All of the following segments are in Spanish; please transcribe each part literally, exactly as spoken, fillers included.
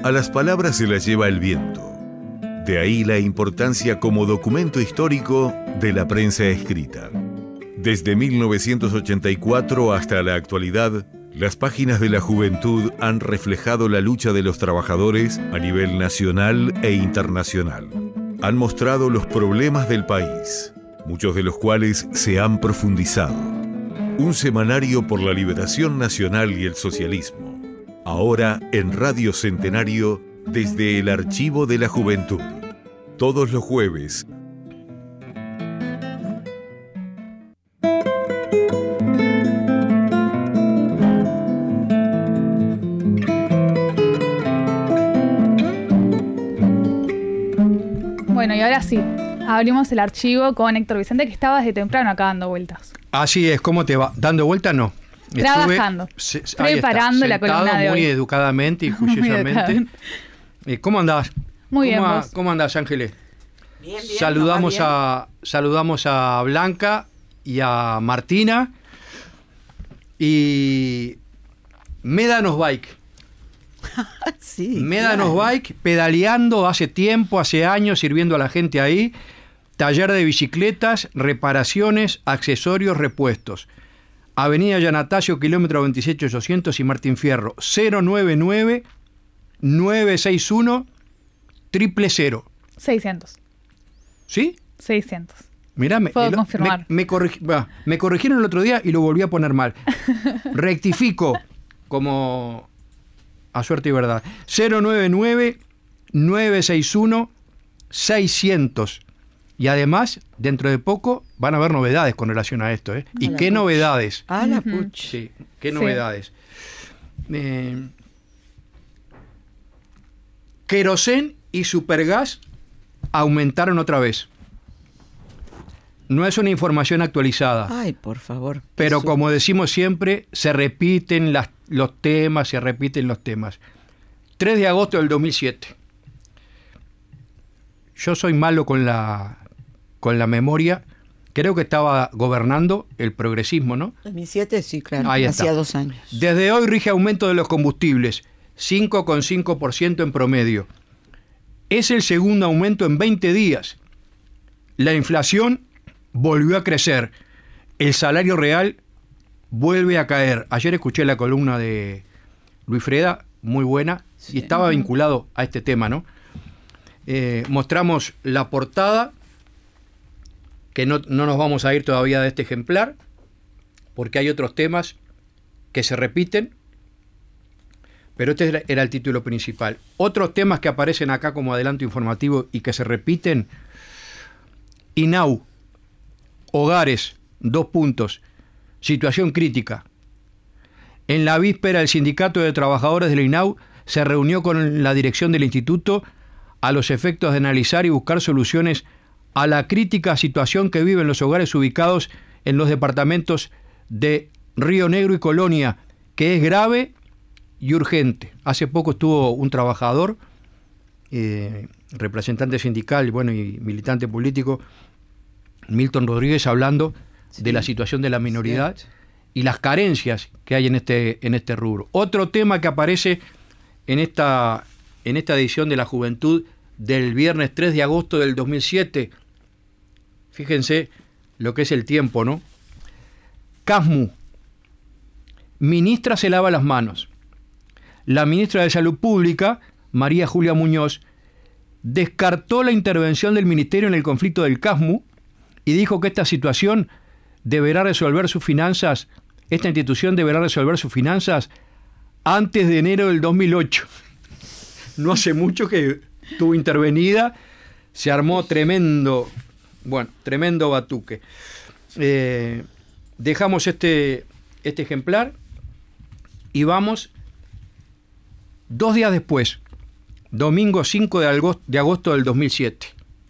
A las palabras se las lleva el viento. De ahí la importancia como documento histórico de la prensa escrita. Desde mil novecientos ochenta y cuatro hasta la actualidad, las páginas de la Juventud han reflejado la lucha de los trabajadores a nivel nacional e internacional. Han mostrado los problemas del país, muchos de los cuales se han profundizado. Un semanario por la liberación nacional y el socialismo. Ahora en Radio Centenario, desde el Archivo de la Juventud. Todos los jueves. Bueno, y ahora sí, abrimos el archivo con Héctor Vicente, que estaba desde temprano acá dando vueltas. Así es, ¿cómo te va? ¿Dando vueltas? No. Trabajando, Estuve, se, preparando la columna de hoy. Muy educadamente y juiciosamente. Eh, ¿Cómo andás? Muy bien, ¿Cómo, vos? ¿Cómo andás, Ángeles? Bien, bien. Saludamos, bien. a, saludamos a Blanca y a Martina. Y Médanos Bike. Sí, Médanos claro. Bike, pedaleando hace tiempo, hace años, sirviendo a la gente ahí. Taller de bicicletas, reparaciones, accesorios, repuestos. Avenida Yanatacio, kilómetro veintisiete ochocientos y Martín Fierro, cero nueve nueve, nueve seis uno, triple cero. seiscientos. ¿Sí? seiscientos. Mirá, me, Puedo el- confirmar. Me, me, corrigi- bah, me corrigieron el otro día y lo volví a poner mal. Rectifico como a suerte y verdad. cero nueve nueve, nueve seis uno, seiscientos. Y además, dentro de poco, van a haber novedades con relación a esto. ¿eh? ¿Y la qué pucha. novedades? Ah, la Ujú. pucha. Sí, qué Sí. novedades. Eh, Querosén y Supergas aumentaron otra vez. No es una información actualizada, Ay, por favor. pero Eso- como decimos siempre, se repiten las, los temas, se repiten los temas. tres de agosto del dos mil siete. Yo soy malo con la, con la memoria. Creo que estaba gobernando el progresismo, ¿no? dos mil siete, sí, claro. Ahí Hacía está. dos años. Desde hoy rige aumento de los combustibles, cinco coma cinco por ciento en promedio. Es el segundo aumento en veinte días. La inflación volvió a crecer. El salario real vuelve a caer. Ayer escuché la columna de Luis Freda, muy buena, Sí. y estaba vinculado a este tema, ¿no? Eh, mostramos la portada, que no, no nos vamos a ir todavía de este ejemplar, porque hay otros temas que se repiten, pero este era- era el título principal. Otros temas que aparecen acá como adelanto informativo y que se repiten: INAU, hogares, dos puntos, situación crítica. En la víspera, el Sindicato de Trabajadores del INAU se reunió con la dirección del instituto a los efectos de analizar y buscar soluciones a la crítica situación que viven los hogares ubicados en los departamentos de Río Negro y Colonia, que es grave y urgente. Hace poco estuvo un trabajador, eh, representante sindical, bueno, y militante político, Milton Rodríguez, hablando Sí, de la situación de la minoridad cierto. y las carencias que hay en este, en este rubro. Otro tema que aparece en esta, en esta edición de La Juventud del viernes tres de agosto del dos mil siete. Fíjense lo que es el tiempo, ¿no? Casmu. Ministra se lava las manos. La ministra de Salud Pública, María Julia Muñoz, descartó la intervención del ministerio en el conflicto del Casmu y dijo que esta situación deberá resolver sus finanzas, esta institución deberá resolver sus finanzas antes de enero del dos mil ocho. No hace mucho que estuvo intervenida, se armó tremendo, bueno, tremendo batuque. Eh, dejamos este, este ejemplar y vamos dos días después, domingo cinco de agosto, de agosto del dos mil siete.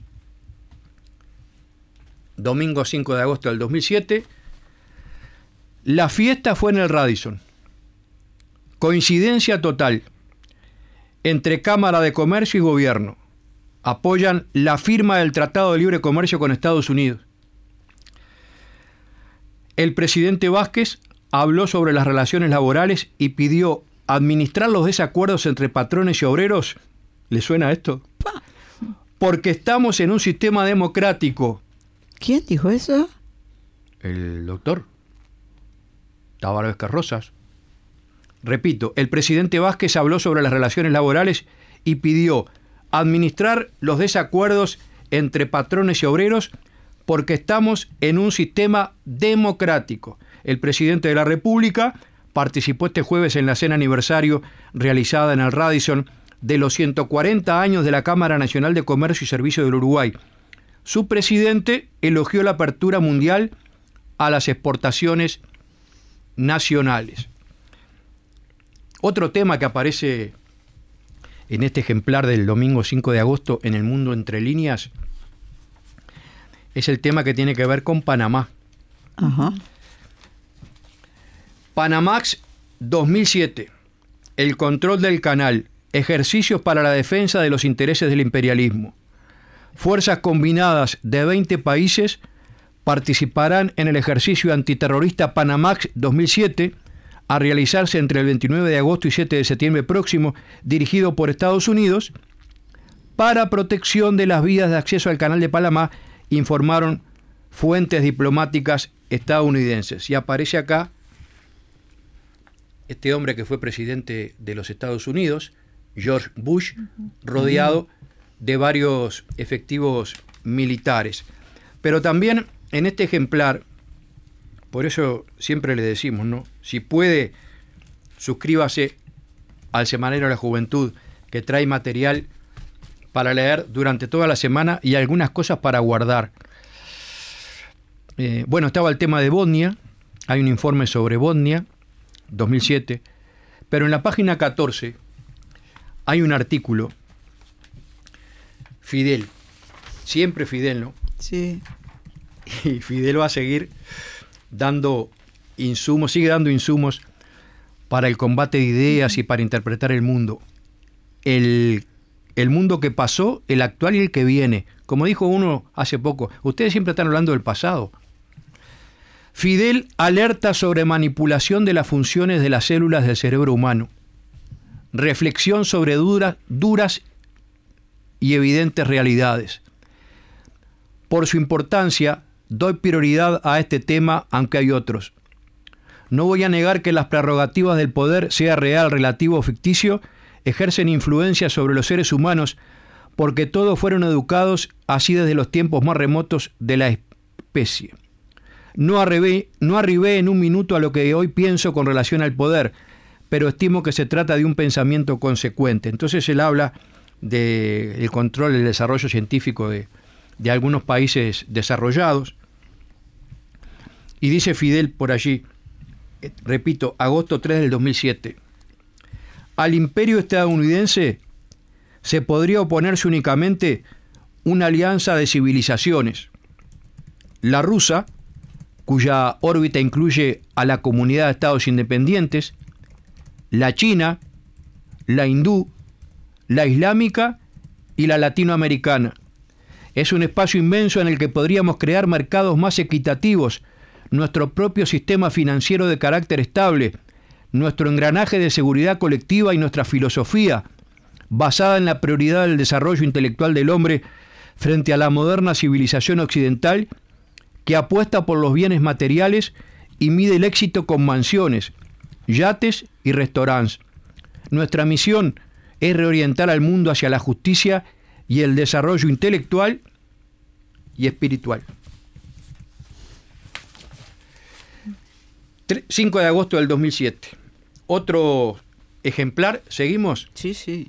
Domingo cinco de agosto del dos mil siete. La fiesta fue en el Radisson. Coincidencia total entre Cámara de Comercio y Gobierno. Apoyan la firma del Tratado de Libre Comercio con Estados Unidos. El presidente Vázquez habló sobre las relaciones laborales y pidió administrar los desacuerdos entre patrones y obreros. ¿Le suena esto? Porque estamos en un sistema democrático. ¿Quién dijo eso? El doctor Tábaro Vázquez Rosas. Repito, el presidente Vázquez habló sobre las relaciones laborales y pidió administrar los desacuerdos entre patrones y obreros porque estamos en un sistema democrático. El presidente de la República participó este jueves en la cena aniversario realizada en el Radisson de los ciento cuarenta años de la Cámara Nacional de Comercio y Servicio del Uruguay. Su presidente elogió la apertura mundial a las exportaciones nacionales. Otro tema que aparece en este ejemplar del domingo cinco de agosto en El Mundo Entre Líneas es el tema que tiene que ver con Panamá. Ajá. Panamax dos mil siete. El control del canal. Ejercicios para la defensa de los intereses del imperialismo. Fuerzas combinadas de veinte países participarán en el ejercicio antiterrorista Panamax dos mil siete a realizarse entre el veintinueve de agosto y siete de septiembre próximo, dirigido por Estados Unidos, para protección de las vías de acceso al canal de Panamá, informaron fuentes diplomáticas estadounidenses. Y aparece acá este hombre que fue presidente de los Estados Unidos, George Bush, rodeado de varios efectivos militares. Pero también en este ejemplar, por eso siempre le decimos, ¿no? Si puede, suscríbase al Semanario de la Juventud, que trae material para leer durante toda la semana y algunas cosas para guardar. Eh, bueno, estaba el tema de Bosnia, hay un informe sobre Bosnia, dos mil siete, pero en la página catorce hay un artículo, Fidel, siempre Fidel, ¿no? Sí. Y Fidel va a seguir dando insumos, sigue dando insumos para el combate de ideas y para interpretar el mundo. El, el mundo que pasó, el actual y el que viene. Como dijo uno hace poco, ustedes siempre están hablando del pasado. Fidel alerta sobre manipulación de las funciones de las células del cerebro humano. Reflexión sobre duras, duras y evidentes realidades. Por su importancia, doy prioridad a este tema, aunque hay otros. No voy a negar que las prerrogativas del poder, sea real, relativo o ficticio, ejercen influencia sobre los seres humanos, porque todos fueron educados así desde los tiempos más remotos de la especie. No arribé, no arribé en un minuto a lo que hoy pienso con relación al poder, pero estimo que se trata de un pensamiento consecuente. Entonces él habla del control, del desarrollo científico de, de algunos países desarrollados. Y dice Fidel por allí, eh, repito, agosto tres del dos mil siete, al imperio estadounidense se podría oponerse únicamente una alianza de civilizaciones. La rusa, cuya órbita incluye a la comunidad de estados independientes, la china, la hindú, la islámica y la latinoamericana. Es un espacio inmenso en el que podríamos crear mercados más equitativos, nuestro propio sistema financiero de carácter estable, nuestro engranaje de seguridad colectiva y nuestra filosofía, basada en la prioridad del desarrollo intelectual del hombre frente a la moderna civilización occidental que apuesta por los bienes materiales y mide el éxito con mansiones, yates y restaurantes. Nuestra misión es reorientar al mundo hacia la justicia y el desarrollo intelectual y espiritual. cinco de agosto del dos mil siete. Otro ejemplar, ¿seguimos? Sí, sí.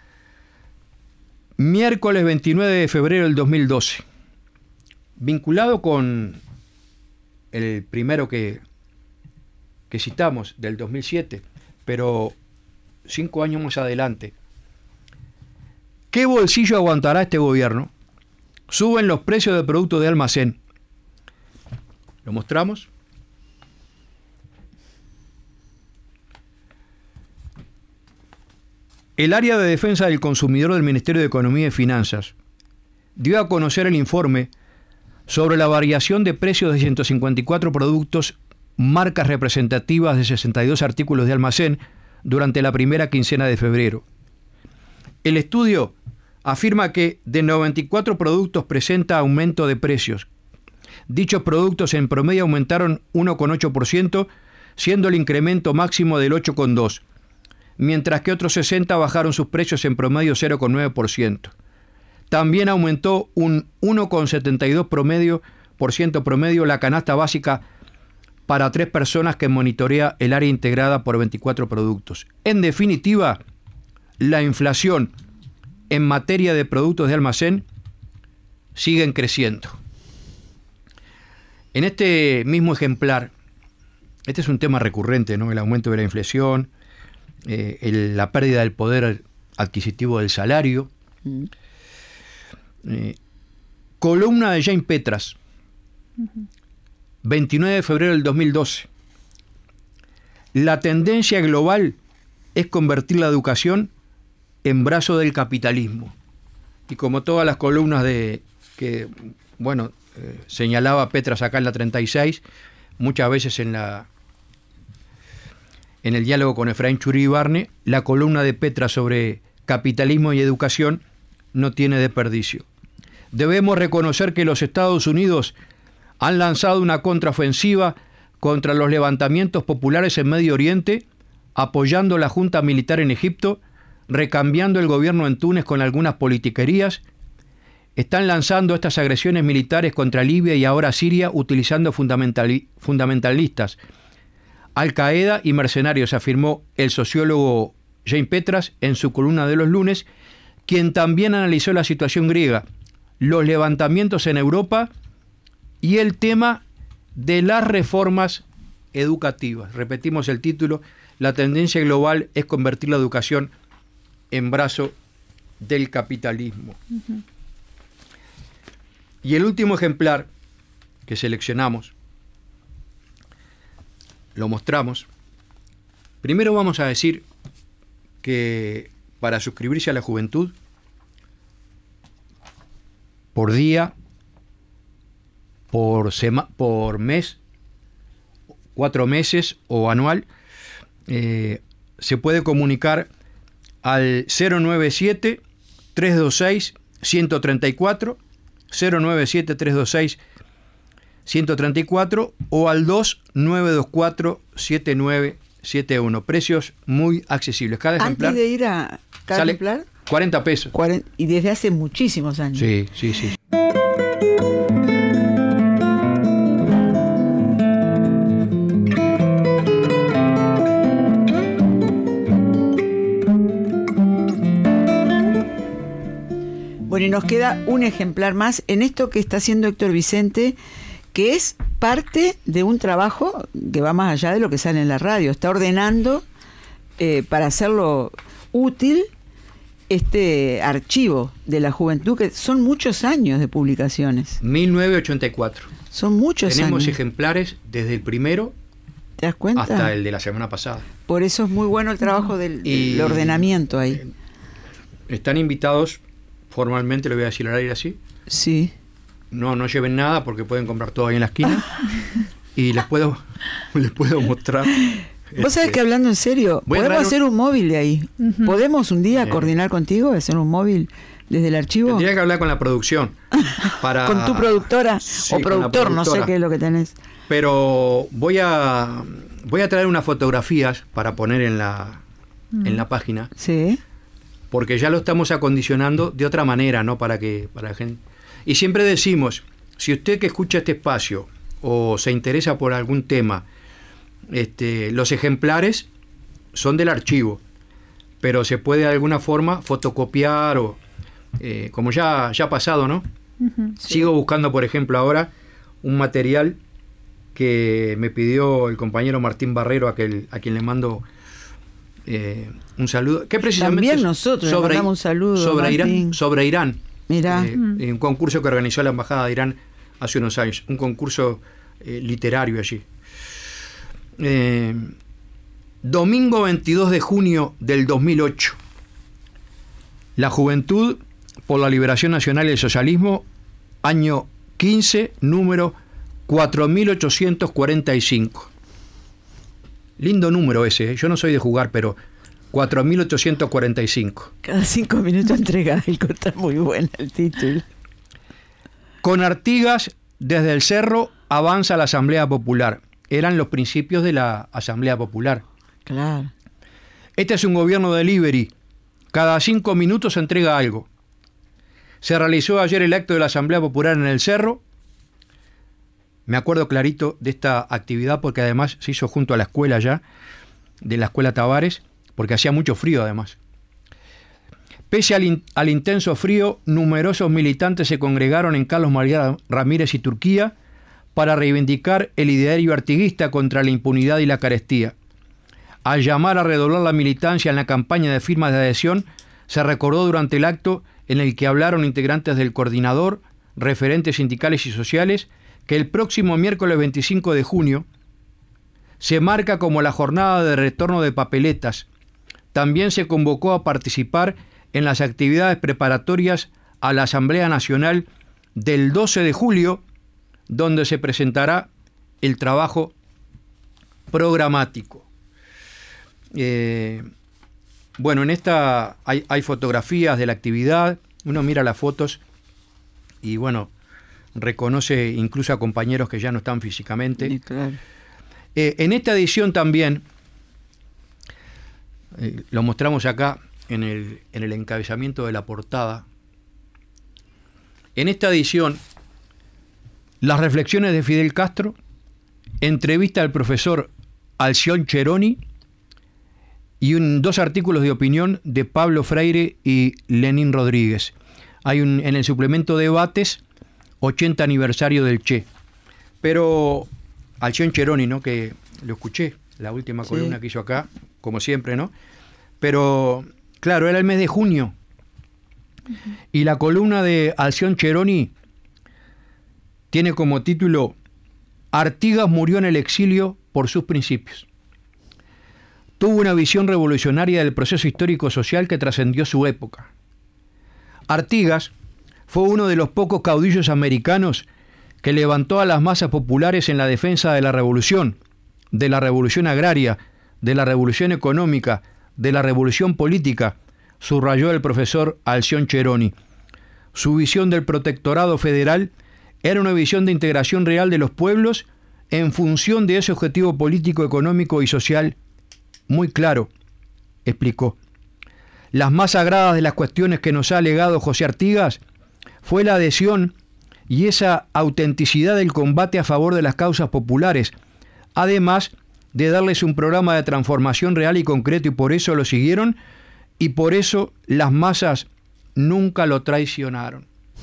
Miércoles veintinueve de febrero del dos mil doce. Vinculado con el primero que, que citamos, del dos mil siete, pero cinco años más adelante. ¿Qué bolsillo aguantará este gobierno? Suben los precios de productos de almacén. ¿Lo mostramos? El área de defensa del consumidor del Ministerio de Economía y Finanzas dio a conocer el informe sobre la variación de precios de ciento cincuenta y cuatro productos, marcas representativas de sesenta y dos artículos de almacén, durante la primera quincena de febrero. El estudio afirma que de noventa y cuatro productos presenta aumento de precios. Dichos productos en promedio aumentaron uno coma ocho por ciento, siendo el incremento máximo del ocho coma dos por ciento, mientras que otros sesenta bajaron sus precios en promedio cero coma nueve por ciento. También aumentó un uno coma setenta y dos por ciento promedio la canasta básica para tres personas que monitorea el área integrada por veinticuatro productos. En definitiva, la inflación en materia de productos de almacén siguen creciendo. En este mismo ejemplar, este es un tema recurrente, ¿no? El aumento de la inflación, eh, el, la pérdida del poder adquisitivo del salario. Mm. Eh, columna de Jane Petras, uh-huh. veintinueve de febrero del dos mil doce. La tendencia global es convertir la educación en brazo del capitalismo. Y como todas las columnas de que, bueno, eh, señalaba Petras acá en la treinta y seis, muchas veces en la en el diálogo con Efraín Churibarne, la columna de Petras sobre capitalismo y educación no tiene desperdicio. Debemos reconocer que los Estados Unidos han lanzado una contraofensiva contra los levantamientos populares en Medio Oriente, apoyando la junta militar en Egipto, recambiando el gobierno en Túnez con algunas politiquerías. Están lanzando estas agresiones militares contra Libia y ahora Siria utilizando fundamentali- fundamentalistas, Al-Qaeda y mercenarios, afirmó el sociólogo Jane Petras en su columna de los lunes, quien también analizó la situación griega, los levantamientos en Europa y el tema de las reformas educativas. Repetimos el título: la tendencia global es convertir la educación en brazo del capitalismo. Uh-huh. Y el último ejemplar que seleccionamos, lo mostramos. Primero vamos a decir que para suscribirse a la juventud, por día, por, sema, por mes, cuatro meses o anual, eh, se puede comunicar al cero noventa y siete, trescientos veintiséis, ciento treinta y cuatro, cero noventa y siete, trescientos veintiséis, ciento treinta y cuatro o al dos nueve dos cuatro, siete nueve siete uno. Precios muy accesibles. Cada ejemplar. Antes de ir a cada sale ejemplar, cuarenta pesos. cuarenta, y desde hace muchísimos años. Sí, sí, sí. Bueno, y nos queda un ejemplar más en esto que está haciendo Héctor Vicente, que es parte de un trabajo que va más allá de lo que sale en la radio. Está ordenando eh, para hacerlo útil este archivo de la juventud, que son muchos años de publicaciones. mil novecientos ochenta y cuatro. Son muchos Tenemos años. ejemplares desde el primero, ¿te das cuenta? hasta el de la semana pasada. Por eso es muy bueno el trabajo del, Y, del ordenamiento ahí. Eh, están invitados formalmente, lo voy a decir al aire así. Sí. No, no lleven nada porque pueden comprar todo ahí en la esquina. Y les puedo, les puedo mostrar. Vos sabés este, que, hablando en serio, voy a podemos traer hacer un móvil de ahí. Ujú. ¿Podemos un día Bien. coordinar contigo, hacer un móvil desde el archivo? Tendría que hablar con la producción. Para, Con tu productora Sí, o con la productor, no sé productora. qué es lo que tenés. Pero voy a voy a traer unas fotografías para poner en la, en la página, Sí. porque ya lo estamos acondicionando de otra manera, ¿no? Para que para la gente. Y siempre decimos, si usted que escucha este espacio o se interesa por algún tema, este, los ejemplares son del archivo, pero se puede de alguna forma fotocopiar o eh, como ya, ya ha pasado, ¿no? Ujú. Sigo buscando, por ejemplo, ahora un material que me pidió el compañero Martín Barrero, a, que, a quien le mando eh, un saludo. Que precisamente También nosotros le mandamos un saludo, sobre Irán, Martín. sobre Irán. Mirá. Eh, en un concurso que organizó la Embajada de Irán hace unos años, un concurso eh, literario allí. Eh, domingo veintidós de junio del dos mil ocho. La Juventud por la Liberación Nacional y el Socialismo, año quince, número cuatro mil ochocientos cuarenta y cinco. Lindo número ese, ¿eh? Yo no soy de jugar, pero cuatro mil ochocientos cuarenta y cinco. Cada cinco minutos entrega algo, está muy bueno el título. Con Artigas, desde el cerro, avanza la Asamblea Popular. Eran los principios de la Asamblea Popular. Claro. Este es un gobierno delivery. Cada cinco minutos se entrega algo. Se realizó ayer el acto de la Asamblea Popular en el cerro. Me acuerdo clarito de esta actividad porque además se hizo junto a la escuela ya, de la Escuela Tavares, porque hacía mucho frío además. Pese al, in, al intenso frío, numerosos militantes se congregaron en Carlos María Ramírez y Turquía para reivindicar el ideario artiguista contra la impunidad y la carestía. Al llamar a redoblar la militancia en la campaña de firmas de adhesión, se recordó durante el acto en el que hablaron integrantes del coordinador, referentes sindicales y sociales, que el próximo miércoles veinticinco de junio se marca como la jornada de retorno de papeletas. También se convocó a participar en las actividades preparatorias a la Asamblea Nacional del doce de julio, donde se presentará el trabajo programático. Eh, bueno, en esta hay, hay fotografías de la actividad, uno mira las fotos y bueno, reconoce incluso a compañeros que ya no están físicamente. Sí, claro. Eh, en esta edición también, eh, lo mostramos acá en el, en el encabezamiento de la portada, en esta edición, las reflexiones de Fidel Castro, entrevista al profesor Alción Cheroni y un, dos artículos de opinión de Pablo Freire y Lenín Rodríguez. Hay un, en el suplemento Debates, ochenta aniversario del Che. Pero Alción Cheroni, ¿no? Que lo escuché, la última Sí. columna que hizo acá, como siempre, ¿no? Pero, claro, era el mes de junio. Uh-huh. Y la columna de Alción Cheroni tiene como título Artigas murió en el exilio por sus principios. Tuvo una visión revolucionaria del proceso histórico-social que trascendió su época. Artigas fue uno de los pocos caudillos americanos que levantó a las masas populares en la defensa de la revolución, de la revolución agraria, de la revolución económica, de la revolución política, subrayó el profesor Alción Cheroni. Su visión del protectorado federal era una visión de integración real de los pueblos en función de ese objetivo político, económico y social muy claro, explicó. Las más sagradas de las cuestiones que nos ha legado José Artigas fue la adhesión y esa autenticidad del combate a favor de las causas populares, además de darles un programa de transformación real y concreto, y por eso lo siguieron y por eso las masas nunca lo traicionaron.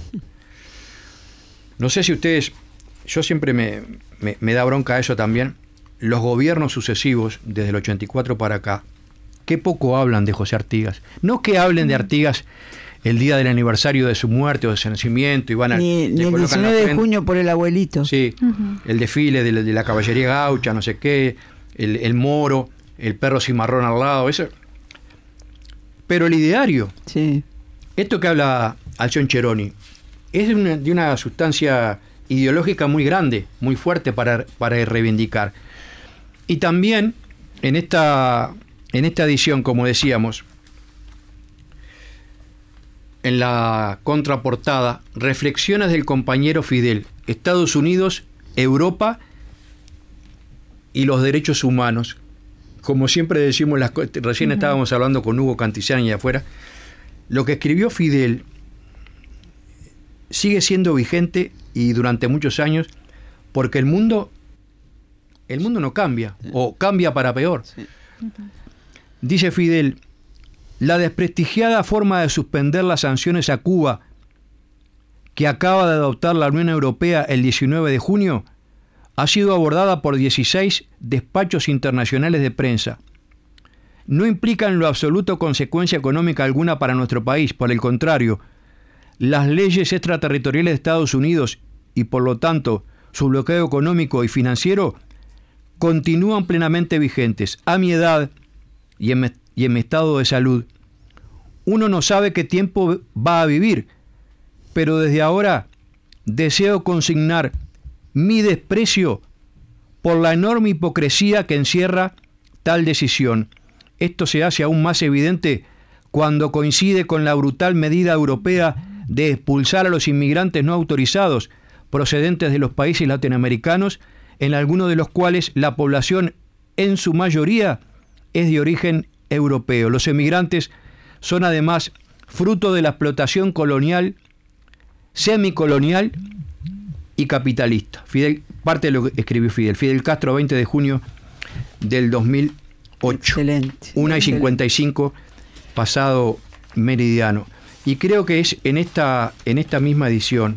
No sé si ustedes, yo siempre me, me, me da bronca eso también, los gobiernos sucesivos desde el ochenta y cuatro para acá, qué poco hablan de José Artigas. No que hablen de Artigas el día del aniversario de su muerte o de su nacimiento y van a... Ni, ni el diecinueve de junio por el abuelito. Sí, uh-huh. El desfile de la, de la caballería gaucha, no sé qué, el, el moro, el perro cimarrón al lado, eso. Pero el ideario, sí. Esto que habla Alción Cheroni, es de una, de una sustancia ideológica muy grande, muy fuerte para, para reivindicar. Y también en esta, en esta edición, como decíamos, en la contraportada, reflexiones del compañero Fidel, Estados Unidos, Europa y los derechos humanos. Como siempre decimos, las, recién uh-huh. estábamos hablando con Hugo Cantillán y afuera, lo que escribió Fidel sigue siendo vigente y durante muchos años, porque el mundo, el mundo no cambia, sí. o cambia para peor. Sí. Uh-huh. Dice Fidel, la desprestigiada forma de suspender las sanciones a Cuba que acaba de adoptar la Unión Europea el diecinueve de junio ha sido abordada por dieciséis despachos internacionales de prensa. No implica en lo absoluto consecuencia económica alguna para nuestro país, por el contrario, las leyes extraterritoriales de Estados Unidos y por lo tanto su bloqueo económico y financiero continúan plenamente vigentes. A mi edad y en, y en mi estado de salud, uno no sabe qué tiempo va a vivir, pero desde ahora deseo consignar mi desprecio por la enorme hipocresía que encierra tal decisión. Esto se hace aún más evidente cuando coincide con la brutal medida europea de expulsar a los inmigrantes no autorizados procedentes de los países latinoamericanos, en algunos de los cuales la población en su mayoría es de origen europeo. Los emigrantes son además fruto de la explotación colonial, semicolonial y capitalista. Fidel, parte de lo que escribió Fidel. Fidel Castro, veinte de junio del dos mil ocho. Excelente. una y cincuenta y cinco pasado meridiano. Y creo que es en esta, en esta misma edición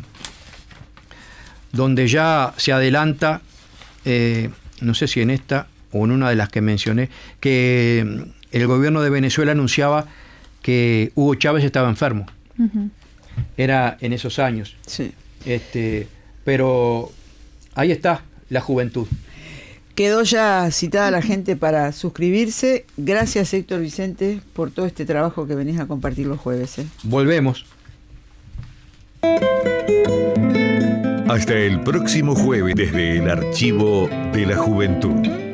donde ya se adelanta, eh, no sé si en esta o en una de las que mencioné, que el gobierno de Venezuela anunciaba que Hugo Chávez estaba enfermo. Uh-huh. Era en esos años. Sí. Este, pero ahí está la juventud. Quedó ya citada la gente para suscribirse. Gracias, Héctor Vicente, por todo este trabajo que venís a compartir los jueves. ¿eh? Volvemos. Hasta el próximo jueves desde el Archivo de la Juventud.